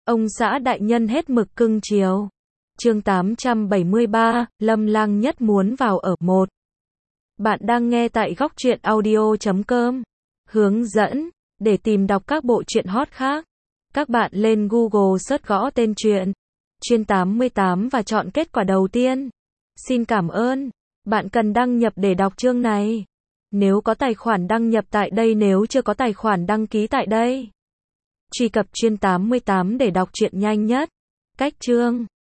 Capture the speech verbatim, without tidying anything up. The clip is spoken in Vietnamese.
Ông xã đại nhân hết mực cưng chiều. Chương tám trăm bảy mươi ba, Lâm Lang nhất muốn vào ở một. Bạn đang nghe tại góc truyện audio chấm com. Hướng dẫn, để tìm đọc các bộ truyện hot khác, các bạn lên Google search gõ tên truyện Chuyên tám mươi tám và chọn kết quả đầu tiên. Xin cảm ơn. Bạn cần đăng nhập để đọc chương này. Nếu có tài khoản đăng nhập tại đây, nếu chưa có tài khoản đăng ký tại đây. Truy cập Chuyên tám mươi tám để đọc truyện nhanh nhất. Cách chương